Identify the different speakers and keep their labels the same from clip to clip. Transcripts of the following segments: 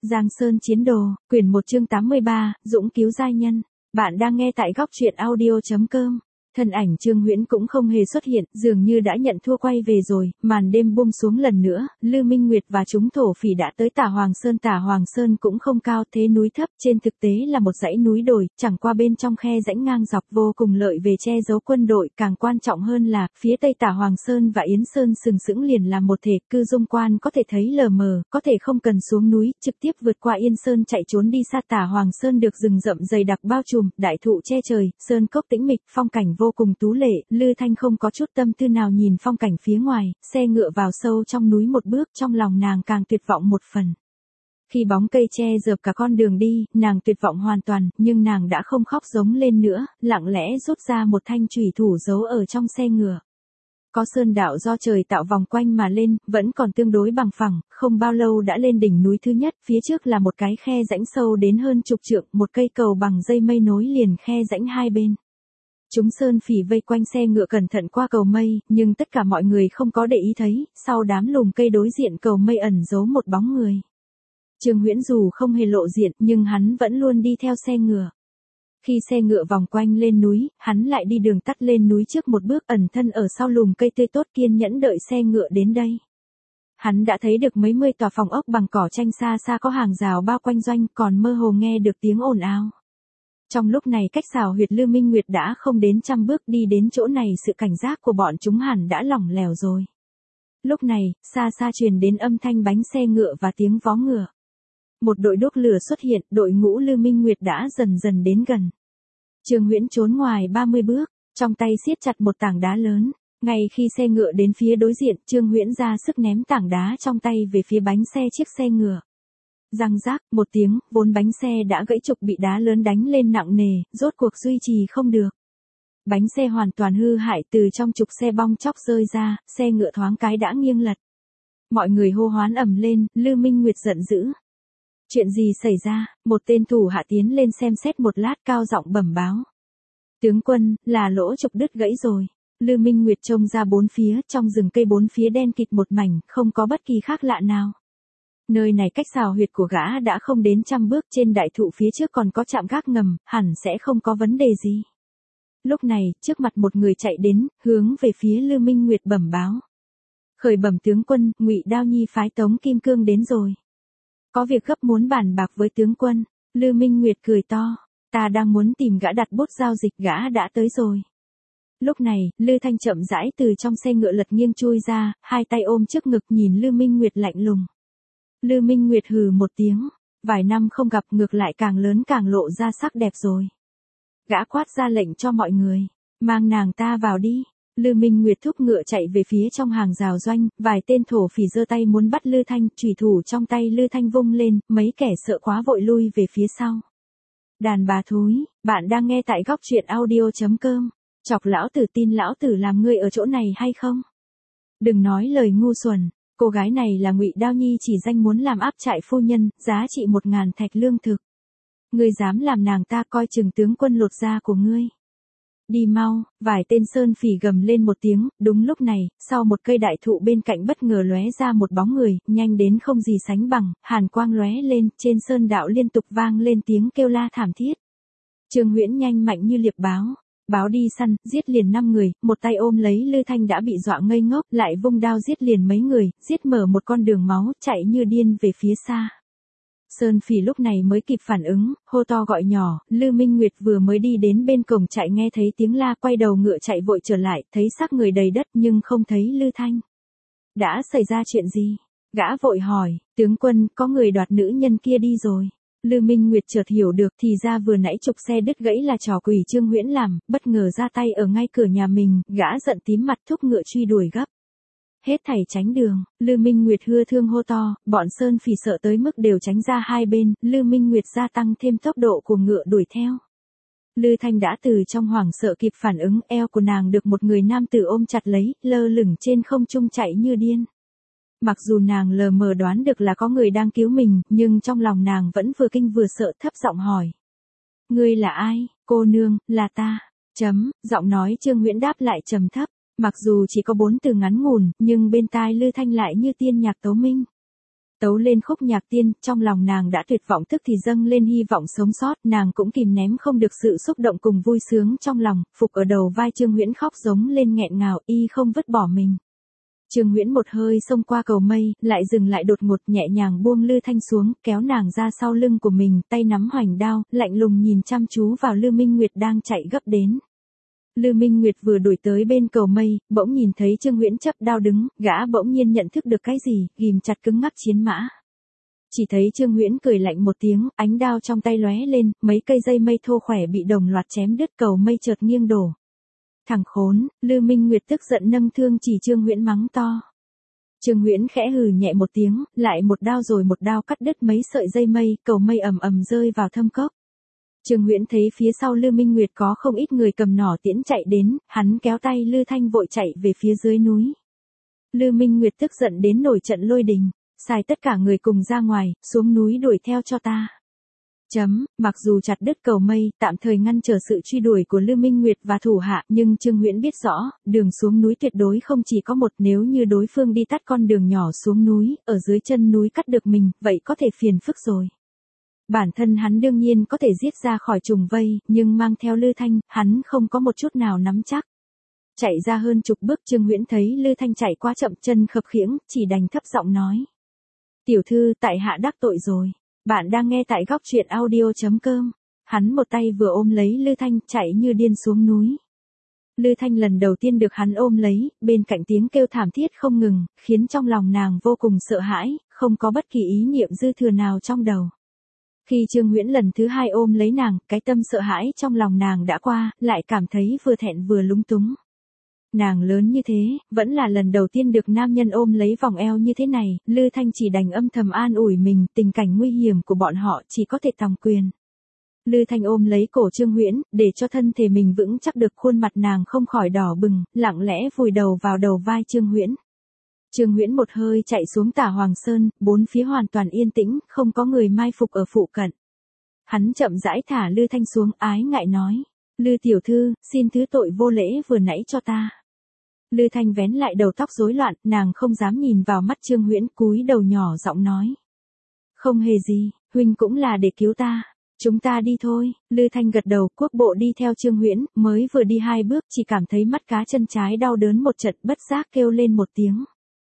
Speaker 1: Giang Sơn Chiến Đồ, quyển 1 chương 83, Dũng cứu giai nhân. Bạn đang nghe tại góc truyện audio.com. Thân ảnh Trương Huyễn cũng không hề xuất hiện, dường như đã nhận thua quay về rồi. Màn đêm buông xuống lần nữa, Lư Minh Nguyệt và chúng thổ phỉ đã tới Tả Hoàng Sơn. Tả Hoàng Sơn cũng không cao, thế núi thấp, trên thực tế là một dãy núi đồi, chẳng qua bên trong khe rãnh ngang dọc vô cùng lợi về che giấu quân đội. Càng quan trọng hơn là, phía tây Tả Hoàng Sơn và Yến Sơn sừng sững liền làm một thể, cư dung quan có thể thấy lờ mờ, có thể không cần xuống núi, trực tiếp vượt qua Yên Sơn chạy trốn đi xa. Tả Hoàng Sơn được rừng rậm dày đặc bao trùm, đại thụ che trời, sơn cốc tĩnh mịch, phong cảnh vô cùng tú lệ. Lư Thanh không có chút tâm tư nào nhìn phong cảnh phía ngoài, xe ngựa vào sâu trong núi một bước, trong lòng nàng càng tuyệt vọng một phần. Khi bóng cây che dợp cả con đường đi, nàng tuyệt vọng hoàn toàn, nhưng nàng đã không khóc giống lên nữa, lặng lẽ rút ra một thanh chùy thủ giấu ở trong xe ngựa. Có sơn đạo do trời tạo vòng quanh mà lên, vẫn còn tương đối bằng phẳng, không bao lâu đã lên đỉnh núi thứ nhất, phía trước là một cái khe rãnh sâu đến hơn chục trượng, một cây cầu bằng dây mây nối liền khe rãnh hai bên. Chúng sơn phỉ vây quanh xe ngựa cẩn thận qua cầu mây, nhưng tất cả mọi người không có để ý thấy, sau đám lùm cây đối diện cầu mây ẩn giấu một bóng người. Trương Huyễn dù không hề lộ diện, nhưng hắn vẫn luôn đi theo xe ngựa. Khi xe ngựa vòng quanh lên núi, hắn lại đi đường tắt lên núi trước một bước, ẩn thân ở sau lùm cây tươi tốt, kiên nhẫn đợi xe ngựa đến đây. Hắn đã thấy được mấy mươi tòa phòng ốc bằng cỏ tranh, xa xa có hàng rào bao quanh doanh, còn mơ hồ nghe được tiếng ồn ào. Trong lúc này cách xào huyệt Lư Minh Nguyệt đã không đến trăm bước, đi đến chỗ này sự cảnh giác của bọn chúng hẳn đã lỏng lẻo rồi. Lúc này, xa xa truyền đến âm thanh bánh xe ngựa và tiếng vó ngựa. Một đội đuốc lửa xuất hiện, đội ngũ Lư Minh Nguyệt đã dần dần đến gần. Trương Huyễn trốn ngoài 30 bước, trong tay siết chặt một tảng đá lớn. Ngay khi xe ngựa đến phía đối diện, Trương Huyễn ra sức ném tảng đá trong tay về phía bánh xe chiếc xe ngựa. Răng rác, một tiếng, vốn bánh xe đã gãy trục bị đá lớn đánh lên nặng nề, rốt cuộc duy trì không được. Bánh xe hoàn toàn hư hại, từ trong trục xe bong chóc rơi ra, xe ngựa thoáng cái đã nghiêng lật. Mọi người hô hoán ầm lên, Lư Minh Nguyệt giận dữ. Chuyện gì xảy ra? Một tên thủ hạ tiến lên xem xét một lát, cao giọng bẩm báo. Tướng quân, là lỗ trục đứt gãy rồi. Lư Minh Nguyệt trông ra bốn phía, trong rừng cây bốn phía đen kịt một mảnh, không có bất kỳ khác lạ nào. Nơi này cách xào huyệt của gã đã không đến trăm bước, trên đại thụ phía trước còn có trạm gác ngầm, hẳn sẽ không có vấn đề gì. Lúc này, trước mặt một người chạy đến, hướng về phía Lư Minh Nguyệt bẩm báo. Khởi bẩm tướng quân, Ngụy Đao Nhi phái Tống Kim Cương đến rồi. Có việc gấp muốn bàn bạc với tướng quân. Lư Minh Nguyệt cười to. Ta đang muốn tìm gã đặt bút giao dịch, gã đã tới rồi. Lúc này, Lư Thanh chậm rãi từ trong xe ngựa lật nghiêng chui ra, hai tay ôm trước ngực nhìn Lư Minh Nguyệt lạnh lùng. Lư Minh Nguyệt hừ một tiếng. Vài năm không gặp, ngược lại càng lớn càng lộ ra sắc đẹp rồi. Gã quát ra lệnh cho mọi người. Mang nàng ta vào đi. Lư Minh Nguyệt thúc ngựa chạy về phía trong hàng rào doanh, vài tên thổ phỉ giơ tay muốn bắt Lư Thanh, chùy thủ trong tay Lư Thanh vung lên, mấy kẻ sợ quá vội lui về phía sau. Đàn bà thúi, bạn đang nghe tại góc truyện audio.com. Chọc lão tử, tin lão tử làm ngươi ở chỗ này hay không? Đừng nói lời ngu xuẩn, cô gái này là Ngụy Đao Nhi chỉ danh muốn làm áp trại phu nhân, giá trị 1000 thạch lương thực. Ngươi dám làm nàng ta, coi chừng tướng quân lột da của ngươi. Đi mau, vài tên sơn phỉ gầm lên một tiếng, đúng lúc này, sau một cây đại thụ bên cạnh bất ngờ lóe ra một bóng người, nhanh đến không gì sánh bằng, hàn quang lóe lên, trên sơn đạo liên tục vang lên tiếng kêu la thảm thiết. Trương Huyễn nhanh mạnh như liệp báo. Báo đi săn, giết liền 5 người, một tay ôm lấy Lư Thanh đã bị dọa ngây ngốc, lại vung đao giết liền mấy người, giết mở một con đường máu, chạy như điên về phía xa. Sơn phỉ lúc này mới kịp phản ứng, hô to gọi nhỏ, Lư Minh Nguyệt vừa mới đi đến bên cổng trại nghe thấy tiếng la, quay đầu ngựa chạy vội trở lại, thấy xác người đầy đất nhưng không thấy Lư Thanh. Đã xảy ra chuyện gì? Gã vội hỏi, tướng quân, có người đoạt nữ nhân kia đi rồi. Lư Minh Nguyệt chợt hiểu được, thì ra vừa nãy trục xe đứt gãy là trò quỷ Trương Huyễn làm, bất ngờ ra tay ở ngay cửa nhà mình, gã giận tím mặt thúc ngựa truy đuổi gấp. Hết thảy tránh đường, Lư Minh Nguyệt hưa thương hô to, bọn sơn phỉ sợ tới mức đều tránh ra hai bên, Lư Minh Nguyệt gia tăng thêm tốc độ của ngựa đuổi theo. Lư Thanh đã từ trong hoảng sợ kịp phản ứng, eo của nàng được một người nam tử ôm chặt lấy, lơ lửng trên không trung chạy như điên. Mặc dù nàng lờ mờ đoán được là có người đang cứu mình, nhưng trong lòng nàng vẫn vừa kinh vừa sợ, thấp giọng hỏi. Ngươi là ai? Cô nương, là ta. Giọng nói Trương Huyễn đáp lại trầm thấp. Mặc dù chỉ có 4 từ ngắn ngủn, nhưng bên tai Lư Thanh lại như tiên nhạc tấu minh. tấu lên khúc nhạc tiên, trong lòng nàng đã tuyệt vọng tức thì dâng lên hy vọng sống sót, nàng cũng kìm ném không được sự xúc động cùng vui sướng trong lòng, phục ở đầu vai Trương Huyễn khóc giống lên nghẹn ngào, y không vứt bỏ mình. Trương Huyễn một hơi xông qua cầu mây, lại dừng lại đột ngột, nhẹ nhàng buông Lư Thanh xuống, kéo nàng ra sau lưng của mình, tay nắm hoành đao, lạnh lùng nhìn chăm chú vào Lư Minh Nguyệt đang chạy gấp đến. Lư Minh Nguyệt vừa đuổi tới bên cầu mây, bỗng nhìn thấy Trương Huyễn chấp đao đứng, gã bỗng nhiên nhận thức được cái gì, ghim chặt cứng ngắc chiến mã. Chỉ thấy Trương Huyễn cười lạnh một tiếng, ánh đao trong tay lóe lên, mấy cây dây mây thô khỏe bị đồng loạt chém đứt, cầu mây chợt nghiêng đổ. Thằng khốn, Lư Minh Nguyệt tức giận nâng thương chỉ Trương Huyễn mắng to. Trương Huyễn khẽ hừ nhẹ một tiếng, lại một đao rồi một đao cắt đứt mấy sợi dây mây, cầu mây ầm ầm rơi vào thâm cốc. Trương Huyễn thấy phía sau Lư Minh Nguyệt có không ít người cầm nỏ tiễn chạy đến, hắn kéo tay Lư Thanh vội chạy về phía dưới núi. Lư Minh Nguyệt tức giận đến nổi trận lôi đình, sai tất cả người cùng ra ngoài, xuống núi đuổi theo cho ta. Mặc dù chặt đứt cầu mây, tạm thời ngăn trở sự truy đuổi của Lư Minh Nguyệt và thủ hạ, nhưng Trương Huyễn biết rõ, đường xuống núi tuyệt đối không chỉ có một, nếu như đối phương đi tắt con đường nhỏ xuống núi, ở dưới chân núi cắt được mình, vậy có thể phiền phức rồi. Bản thân hắn đương nhiên có thể giết ra khỏi trùng vây, nhưng mang theo Lư Thanh, hắn không có một chút nào nắm chắc. Chạy ra hơn chục bước, Trương Huyễn thấy Lư Thanh chạy quá chậm, chân khập khiễng, chỉ đành thấp giọng nói. Tiểu thư, tại hạ đắc tội rồi. Bạn đang nghe tại góc truyện audio.com. Hắn một tay vừa ôm lấy Lư Thanh, chạy như điên xuống núi. Lư Thanh lần đầu tiên được hắn ôm lấy, bên cạnh tiếng kêu thảm thiết không ngừng, khiến trong lòng nàng vô cùng sợ hãi, không có bất kỳ ý niệm dư thừa nào trong đầu. Khi Trương Huyễn lần thứ hai ôm lấy nàng, cái tâm sợ hãi trong lòng nàng đã qua, lại cảm thấy vừa thẹn vừa lúng túng. Nàng lớn như thế, vẫn là lần đầu tiên được nam nhân ôm lấy vòng eo như thế này, Lư Thanh chỉ đành âm thầm an ủi mình, tình cảnh nguy hiểm của bọn họ chỉ có thể tòng quyền. Lư Thanh ôm lấy cổ Trương Huyễn, để cho thân thể mình vững chắc được, khuôn mặt nàng không khỏi đỏ bừng, lặng lẽ vùi đầu vào đầu vai Trương Huyễn. Trương Huyễn một hơi chạy xuống Tả Hoàng Sơn, bốn phía hoàn toàn yên tĩnh, không có người mai phục ở phụ cận. Hắn chậm rãi thả Lư Thanh xuống, ái ngại nói. Lư tiểu thư, xin thứ tội vô lễ vừa nãy cho ta. Lư Thanh vén lại đầu tóc rối loạn, nàng không dám nhìn vào mắt Trương Huyễn, cúi đầu nhỏ giọng nói. Không hề gì, huynh cũng là để cứu ta. Chúng ta đi thôi. Lư Thanh gật đầu, quốc bộ đi theo Trương Huyễn, mới vừa đi 2 bước, chỉ cảm thấy mắt cá chân trái đau đớn một trận, bất giác kêu lên một tiếng.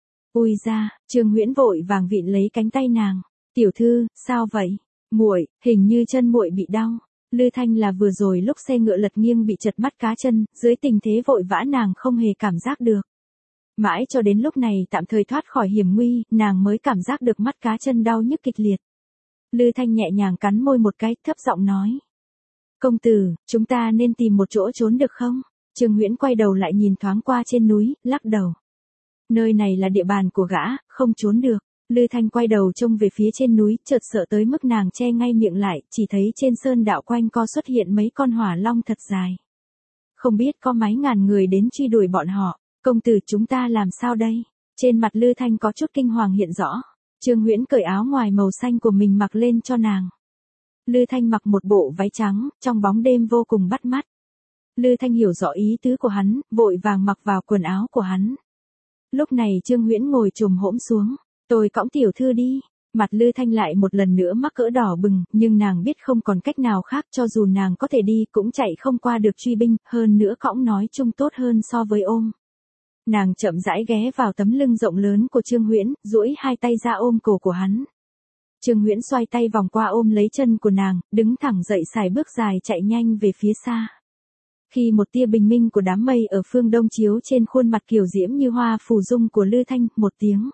Speaker 1: Ui ra, Trương Huyễn vội vàng vịn lấy cánh tay nàng. Tiểu thư, sao vậy? Muội, hình như chân muội bị đau. Lư Thanh là vừa rồi lúc xe ngựa lật nghiêng bị trật mắt cá chân, dưới tình thế vội vã nàng không hề cảm giác được. Mãi cho đến lúc này tạm thời thoát khỏi hiểm nguy, nàng mới cảm giác được mắt cá chân đau nhức kịch liệt. Lư Thanh nhẹ nhàng cắn môi một cái, thấp giọng nói. Công tử, chúng ta nên tìm một chỗ trốn được không? Trương Huyễn quay đầu lại nhìn thoáng qua trên núi, lắc đầu. Nơi này là địa bàn của gã, không trốn được. Lư Thanh quay đầu trông về phía trên núi, chợt sợ tới mức nàng che ngay miệng lại, chỉ thấy trên sơn đạo quanh co xuất hiện mấy con hỏa long thật dài. Không biết có mấy ngàn người đến truy đuổi bọn họ, công tử chúng ta làm sao đây? Trên mặt Lư Thanh có chút kinh hoàng hiện rõ. Trương Huyễn cởi áo ngoài màu xanh của mình mặc lên cho nàng. Lư Thanh mặc một bộ váy trắng, trong bóng đêm vô cùng bắt mắt. Lư Thanh hiểu rõ ý tứ của hắn, vội vàng mặc vào quần áo của hắn. Lúc này Trương Huyễn ngồi chồm hổm xuống. Tôi cõng tiểu thư đi. Mặt Lư Thanh lại một lần nữa mắc cỡ đỏ bừng, nhưng nàng biết không còn cách nào khác, cho dù nàng có thể đi cũng chạy không qua được truy binh, hơn nữa cõng nói chung tốt hơn so với ôm. Nàng chậm rãi ghé vào tấm lưng rộng lớn của Trương Huyễn, duỗi hai tay ra ôm cổ của hắn. Trương Huyễn xoay tay vòng qua ôm lấy chân của nàng, đứng thẳng dậy xài bước dài chạy nhanh về phía xa. Khi một tia bình minh của đám mây ở phương đông chiếu trên khuôn mặt kiều diễm như hoa phù dung của Lư Thanh, một tiếng.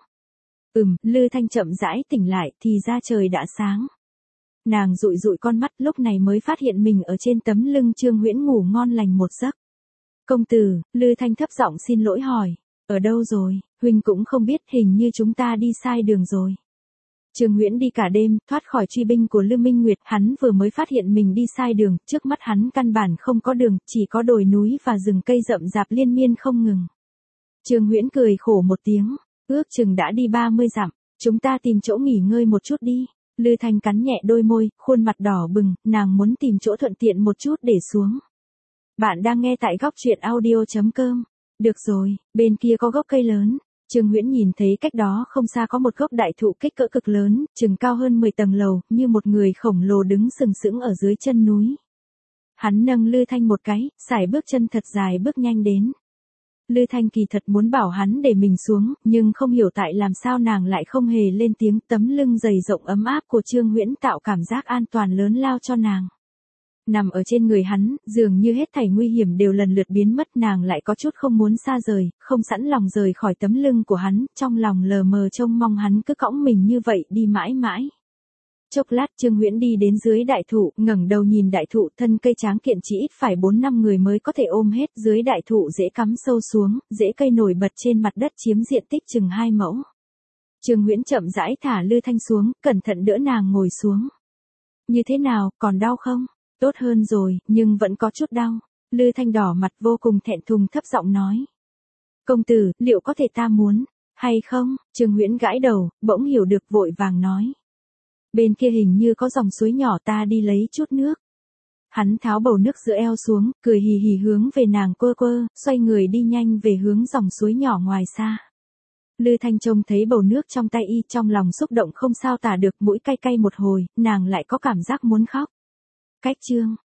Speaker 1: Lư Thanh chậm rãi tỉnh lại, thì ra trời đã sáng. Nàng dụi dụi con mắt, lúc này mới phát hiện mình ở trên tấm lưng Trương Huyễn ngủ ngon lành một giấc. Công tử, Lư Thanh thấp giọng xin lỗi hỏi. Ở đâu rồi, huynh cũng không biết, hình như chúng ta đi sai đường rồi. Trương Huyễn đi cả đêm, thoát khỏi truy binh của Lư Minh Nguyệt, hắn vừa mới phát hiện mình đi sai đường, trước mắt hắn căn bản không có đường, chỉ có đồi núi và rừng cây rậm rạp liên miên không ngừng. Trương Huyễn cười khổ một tiếng, ước chừng đã đi 30 dặm, chúng ta tìm chỗ nghỉ ngơi một chút đi. Lư Thanh cắn nhẹ đôi môi, khuôn mặt đỏ bừng, nàng muốn tìm chỗ thuận tiện một chút để xuống. Bạn đang nghe tại góc truyện audio.com. Được rồi, bên kia có gốc cây lớn. Trương Huyễn nhìn thấy cách đó không xa có một gốc đại thụ kích cỡ cực lớn, chừng cao hơn 10 tầng lầu, như một người khổng lồ đứng sừng sững ở dưới chân núi. Hắn nâng Lư Thanh một cái, sải bước chân thật dài bước nhanh đến. Lư Thanh kỳ thật muốn bảo hắn để mình xuống, nhưng không hiểu tại làm sao nàng lại không hề lên tiếng. Tấm lưng dày rộng ấm áp của Trương Huyễn tạo cảm giác an toàn lớn lao cho nàng. Nằm ở trên người hắn, dường như hết thảy nguy hiểm đều lần lượt biến mất, nàng lại có chút không muốn xa rời, không sẵn lòng rời khỏi tấm lưng của hắn, trong lòng lờ mờ trông mong hắn cứ cõng mình như vậy đi mãi mãi. Chốc lát Trương Huyễn đi đến dưới đại thụ, ngẩng đầu nhìn đại thụ, thân cây tráng kiện chỉ ít phải 4-5 người mới có thể ôm hết. Dưới đại thụ rễ cắm sâu xuống, rễ cây nổi bật trên mặt đất chiếm diện tích chừng 2 mẫu. Trương Huyễn chậm rãi thả Lư Thanh xuống, cẩn thận đỡ nàng ngồi xuống. Như thế nào, còn đau không? Tốt hơn rồi, nhưng vẫn có chút đau. Lư Thanh đỏ mặt vô cùng thẹn thùng thấp giọng nói. Công tử, liệu có thể ta muốn, hay không? Trương Huyễn gãi đầu, bỗng hiểu được vội vàng nói. Bên kia hình như có dòng suối nhỏ, ta đi lấy chút nước. Hắn tháo bầu nước giữa eo xuống, cười hì hì hướng về nàng quơ quơ, xoay người đi nhanh về hướng dòng suối nhỏ ngoài xa. Lư Thanh trông thấy bầu nước trong tay y, trong lòng xúc động không sao tả được, mũi cay cay một hồi, nàng lại có cảm giác muốn khóc. Cách chương